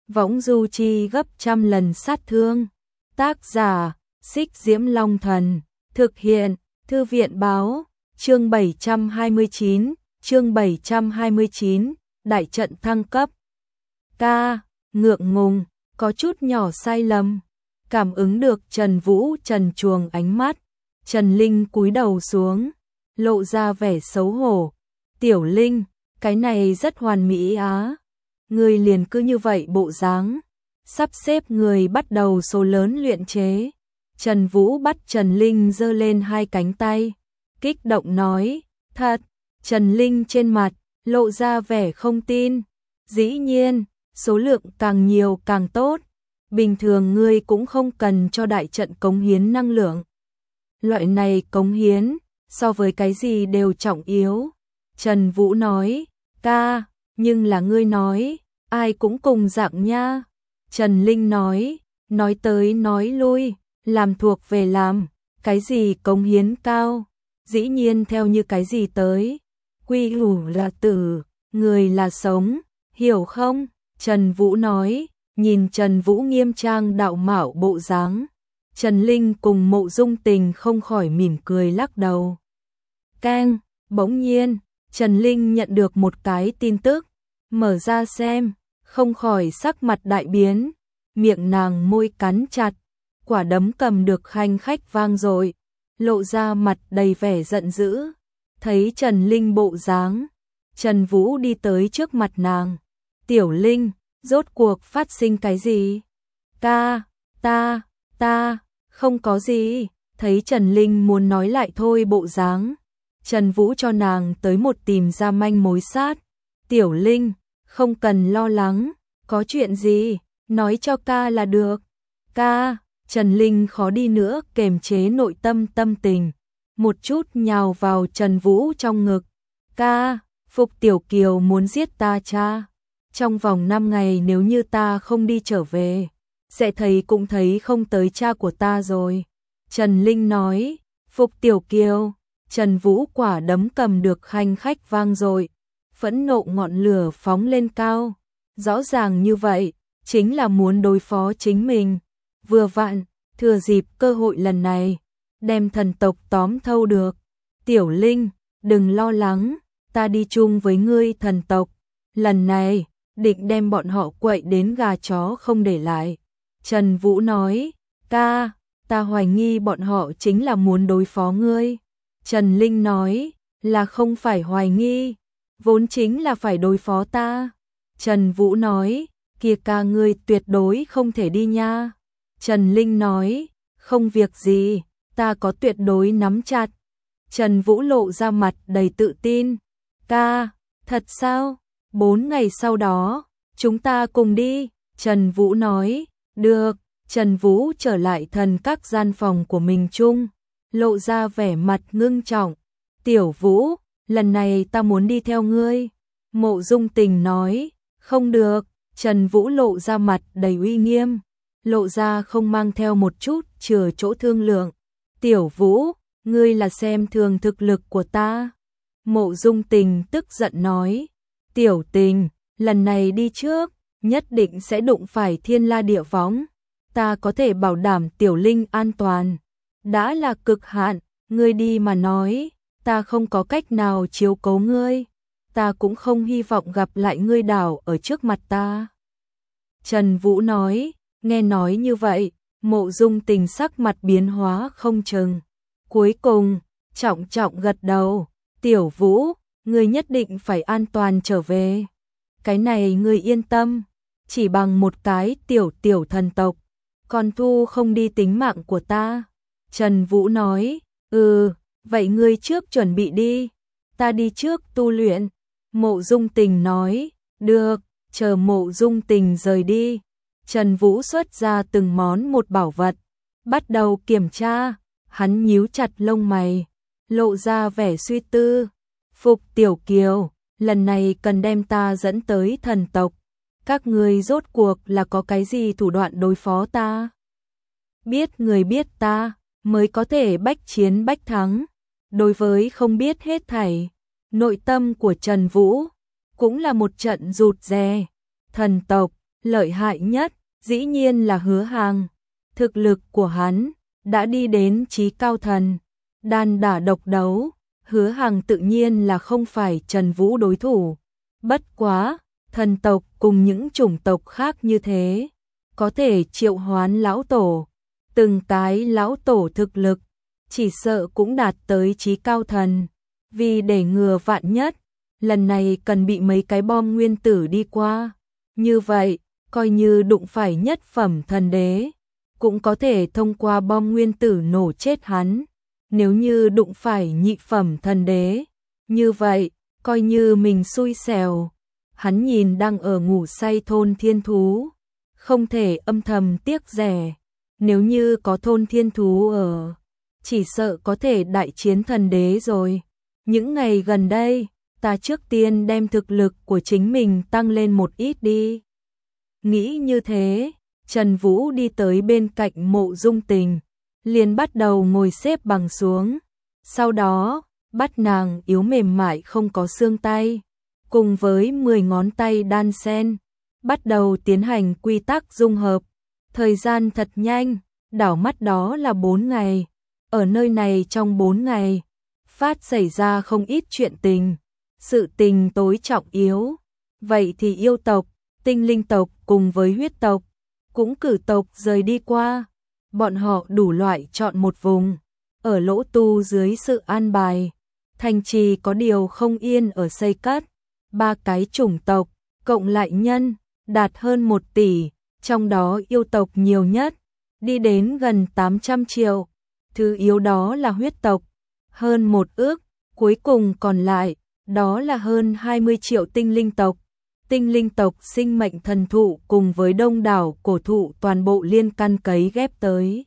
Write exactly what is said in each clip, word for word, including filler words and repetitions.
võng du chi gấp trăm lần sát thương. Tác giả, Xích Diễm Long Thần, thực hiện, Thư viện báo, chương bảy trăm hai mươi chín, chương bảy trăm hai mươi chín, đại trận thăng cấp. Ca, ngượng ngùng, có chút nhỏ sai lầm, cảm ứng được Trần Vũ trần truồng ánh mắt, Trần Linh cúi đầu xuống, lộ ra vẻ xấu hổ. Tiểu Linh, cái này rất hoàn mỹ á. Người liền cứ như vậy bộ dáng, sắp xếp người bắt đầu số lớn luyện chế. Trần Vũ bắt Trần Linh giơ lên hai cánh tay, kích động nói, thật. Trần Linh trên mặt lộ ra vẻ không tin. Dĩ nhiên, số lượng càng nhiều càng tốt. Bình thường ngươi cũng không cần cho đại trận cống hiến năng lượng. Loại này cống hiến, so với cái gì đều trọng yếu. Trần Vũ nói, ca, nhưng là ngươi nói, ai cũng cùng dạng nha. Trần Linh nói, nói tới nói lui, làm thuộc về làm, cái gì cống hiến cao, dĩ nhiên theo như cái gì tới. Quy hủ là tử, người là sống, hiểu không? Trần Vũ nói, nhìn Trần Vũ nghiêm trang đạo mạo bộ dáng. Trần Linh cùng Mộ Dung Tình không khỏi mỉm cười lắc đầu. Keng, bỗng nhiên, Trần Linh nhận được một cái tin tức, mở ra xem, không khỏi sắc mặt đại biến, miệng nàng môi cắn chặt, quả đấm cầm được khanh khách vang dội, lộ ra mặt đầy vẻ giận dữ. Thấy Trần Linh bộ dáng, Trần Vũ đi tới trước mặt nàng. Tiểu Linh, rốt cuộc phát sinh cái gì? Ca, ta, ta, không có gì. Thấy Trần Linh muốn nói lại thôi bộ dáng, Trần Vũ cho nàng tới một tìm ra manh mối sát. Tiểu Linh, không cần lo lắng, có chuyện gì, nói cho ca là được. Ca, Trần Linh khó đi nữa kềm chế nội tâm tâm tình, một chút nhào vào Trần Vũ trong ngực. Ca, Phục Tiểu Kiều muốn giết ta cha. Trong vòng năm ngày nếu như ta không đi trở về, sẽ thấy cũng thấy không tới cha của ta rồi. Trần Linh nói, Phục Tiểu Kiều. Trần Vũ quả đấm cầm được khanh khách vang dội, phẫn nộ ngọn lửa phóng lên cao. Rõ ràng như vậy, chính là muốn đối phó chính mình. Vừa vặn, thừa dịp cơ hội lần này, đem thần tộc tóm thâu được. Tiểu Linh, đừng lo lắng, ta đi chung với ngươi thần tộc. Lần này, định đem bọn họ quậy đến gà chó không để lại. Trần Vũ nói, ca, ta hoài nghi bọn họ chính là muốn đối phó ngươi. Trần Linh nói, là không phải hoài nghi, vốn chính là phải đối phó ta. Trần Vũ nói, kia ca ngươi tuyệt đối không thể đi nha. Trần Linh nói, không việc gì, ta có tuyệt đối nắm chặt. Trần Vũ lộ ra mặt đầy tự tin. Ca, thật sao? Bốn ngày sau đó, chúng ta cùng đi. Trần Vũ nói, được. Trần Vũ trở lại thần các gian phòng của mình chung, lộ ra vẻ mặt ngưng trọng. Tiểu Vũ, lần này ta muốn đi theo ngươi. Mộ Dung Tình nói, không được. Trần Vũ lộ ra mặt đầy uy nghiêm, lộ ra không mang theo một chút chừa chỗ thương lượng. Tiểu Vũ, ngươi là xem thường thực lực của ta. Mộ Dung Tình tức giận nói, Tiểu Tình, lần này đi trước, nhất định sẽ đụng phải thiên la địa võng. Ta có thể bảo đảm Tiểu Linh an toàn. Đã là cực hạn, ngươi đi mà nói, ta không có cách nào chiếu cố ngươi. Ta cũng không hy vọng gặp lại ngươi đảo ở trước mặt ta. Trần Vũ nói, nghe nói như vậy, Mộ Dung Tình sắc mặt biến hóa không chừng. Cuối cùng, trọng trọng gật đầu, Tiểu Vũ, ngươi nhất định phải an toàn trở về. Cái này ngươi yên tâm, chỉ bằng một cái tiểu tiểu thần tộc, còn thu không đi tính mạng của ta. Trần Vũ nói, ừ, vậy ngươi trước chuẩn bị đi, ta đi trước tu luyện. Mộ Dung Tình nói, được. Chờ Mộ Dung Tình rời đi, Trần Vũ xuất ra từng món một bảo vật, bắt đầu kiểm tra. Hắn nhíu chặt lông mày, lộ ra vẻ suy tư. Phục Tiểu Kiều, lần này cần đem ta dẫn tới thần tộc. Các ngươi rốt cuộc là có cái gì thủ đoạn đối phó ta? Biết người biết ta, mới có thể bách chiến bách thắng. Đối với không biết hết thảy, nội tâm của Trần Vũ cũng là một trận rụt rè. Thần tộc, Lợi hại nhất, dĩ nhiên là Hứa Hàng. Thực lực của hắn đã đi đến chí cao thần, đàn đả độc đấu, Hứa Hàng tự nhiên là không phải Trần Vũ đối thủ. Bất quá, thần tộc cùng những chủng tộc khác như thế, có thể triệu hoán lão tổ, từng cái lão tổ thực lực, chỉ sợ cũng đạt tới chí cao thần. Vì để ngừa vạn nhất, lần này cần bị mấy cái bom nguyên tử đi qua. Như vậy, coi như đụng phải nhất phẩm thần đế, cũng có thể thông qua bom nguyên tử nổ chết hắn. Nếu như đụng phải nhị phẩm thần đế, như vậy, coi như mình xui xẻo. Hắn nhìn đang ở ngủ say thôn thiên thú, không thể âm thầm tiếc rẻ. Nếu như có thôn thiên thú ở, chỉ sợ có thể đại chiến thần đế rồi. Những ngày gần đây, ta trước tiên đem thực lực của chính mình tăng lên một ít đi. Nghĩ như thế, Trần Vũ đi tới bên cạnh Mộ Dung Tình, liền bắt đầu ngồi xếp bằng xuống. Sau đó, bắt nàng yếu mềm mại không có xương tay, cùng với mười ngón tay đan xen, bắt đầu tiến hành quy tắc dung hợp. Thời gian thật nhanh, đảo mắt đó là bốn ngày. Ở nơi này trong bốn ngày, phát xảy ra không ít chuyện tình. Sự tình tối trọng yếu, vậy thì yêu tộc, tinh linh tộc cùng với huyết tộc, cũng cử tộc rời đi qua. Bọn họ đủ loại chọn một vùng, ở Lỗ Tu dưới sự an bài. Thành trì có điều không yên ở xây cất, ba cái chủng tộc, cộng lại nhân, đạt hơn một tỷ, trong đó yêu tộc nhiều nhất, đi đến gần tám trăm triệu. Thứ yếu đó là huyết tộc, hơn một ước, cuối cùng còn lại, đó là hơn hai mươi triệu tinh linh tộc. Tinh linh tộc sinh mệnh thần thụ cùng với đông đảo cổ thụ toàn bộ liên căn cấy ghép tới.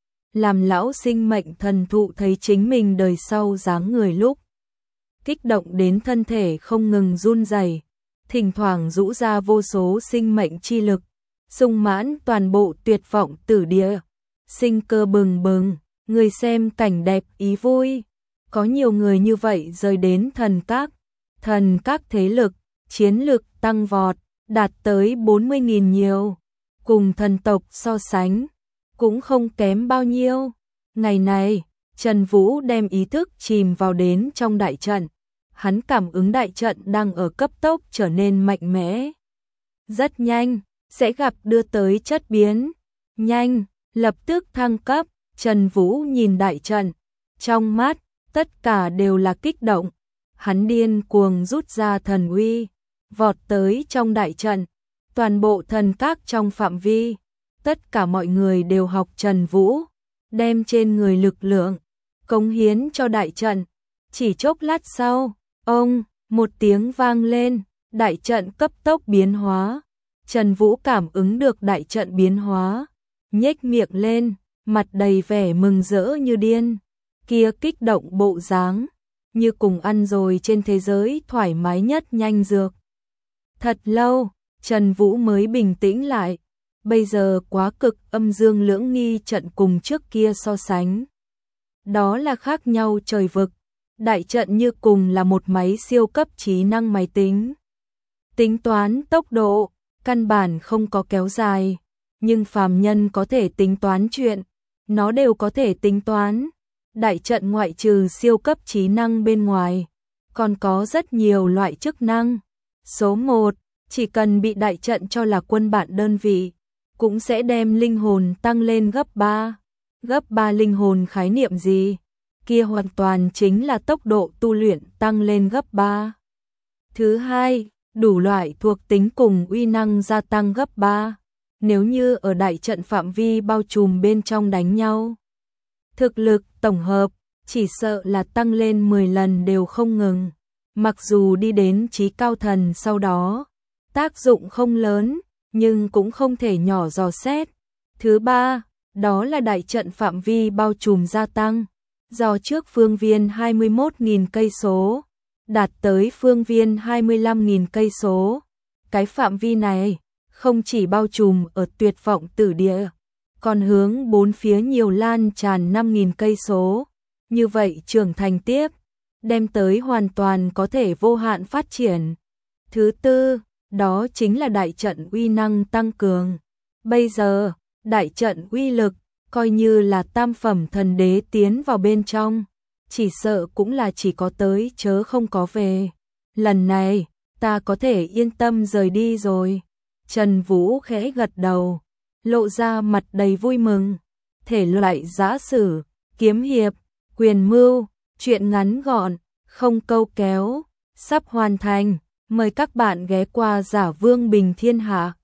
Làm lão sinh mệnh thần thụ thấy chính mình đời sau dáng người lúc, kích động đến thân thể không ngừng run rẩy, thỉnh thoảng rũ ra vô số sinh mệnh chi lực, sung mãn toàn bộ tuyệt vọng tử địa, sinh cơ bừng bừng, người xem cảnh đẹp ý vui. Có nhiều người như vậy rời đến thần các, thần các thế lực, chiến lực tăng vọt, đạt tới bốn mươi nghìn nhiều, cùng thần tộc so sánh, cũng không kém bao nhiêu. Ngày này, Trần Vũ đem ý thức chìm vào đến trong đại trận, hắn cảm ứng đại trận đang ở cấp tốc trở nên mạnh mẽ. Rất nhanh, sẽ gặp đưa tới chất biến, nhanh, lập tức thăng cấp. Trần Vũ nhìn đại trận, trong mắt, tất cả đều là kích động. Hắn điên cuồng rút ra thần uy, vọt tới trong đại trận, toàn bộ thần các trong phạm vi. Tất cả mọi người đều học Trần Vũ, đem trên người lực lượng, cống hiến cho đại trận. Chỉ chốc lát sau, ông, một tiếng vang lên, đại trận cấp tốc biến hóa. Trần Vũ cảm ứng được đại trận biến hóa, nhếch miệng lên, mặt đầy vẻ mừng rỡ như điên. Kia kích động bộ dáng, như cùng ăn rồi trên thế giới thoải mái nhất nhanh dược. Thật lâu, Trần Vũ mới bình tĩnh lại. Bây giờ quá cực âm dương lưỡng nghi trận cùng trước kia so sánh, đó là khác nhau trời vực. Đại trận như cùng là một máy siêu cấp trí năng máy tính. Tính toán tốc độ, căn bản không có kéo dài. Nhưng phàm nhân có thể tính toán chuyện, nó đều có thể tính toán. Đại trận ngoại trừ siêu cấp trí năng bên ngoài, còn có rất nhiều loại chức năng. Số một, chỉ cần bị đại trận cho là quân bạn đơn vị, cũng sẽ đem linh hồn tăng lên gấp ba. Gấp ba linh hồn khái niệm gì? Kia hoàn toàn chính là tốc độ tu luyện tăng lên gấp ba. Thứ hai, đủ loại thuộc tính cùng uy năng gia tăng gấp ba. Nếu như ở đại trận phạm vi bao trùm bên trong đánh nhau, thực lực tổng hợp chỉ sợ là tăng lên mười lần đều không ngừng. Mặc dù đi đến chí cao thần sau đó, tác dụng không lớn, nhưng cũng không thể nhỏ dò xét. Thứ ba, đó là đại trận phạm vi bao trùm gia tăng, do trước phương viên hai mươi mốt nghìn cây số, đạt tới phương viên hai mươi lăm nghìn cây số. Cái phạm vi này không chỉ bao trùm ở tuyệt vọng tử địa, còn hướng bốn phía nhiều lan tràn năm nghìn cây số. Như vậy trưởng thành tiếp, đem tới hoàn toàn có thể vô hạn phát triển. Thứ tư, đó chính là đại trận uy năng tăng cường. Bây giờ, đại trận uy lực, coi như là tam phẩm thần đế tiến vào bên trong, chỉ sợ cũng là chỉ có tới chớ không có về. Lần này, ta có thể yên tâm rời đi rồi. Trần Vũ khẽ gật đầu, lộ ra mặt đầy vui mừng. Thể loại giã sử, kiếm hiệp, quyền mưu, truyện ngắn gọn, không câu kéo, sắp hoàn thành. Mời các bạn ghé qua Giả Vương Bình Thiên Hạ.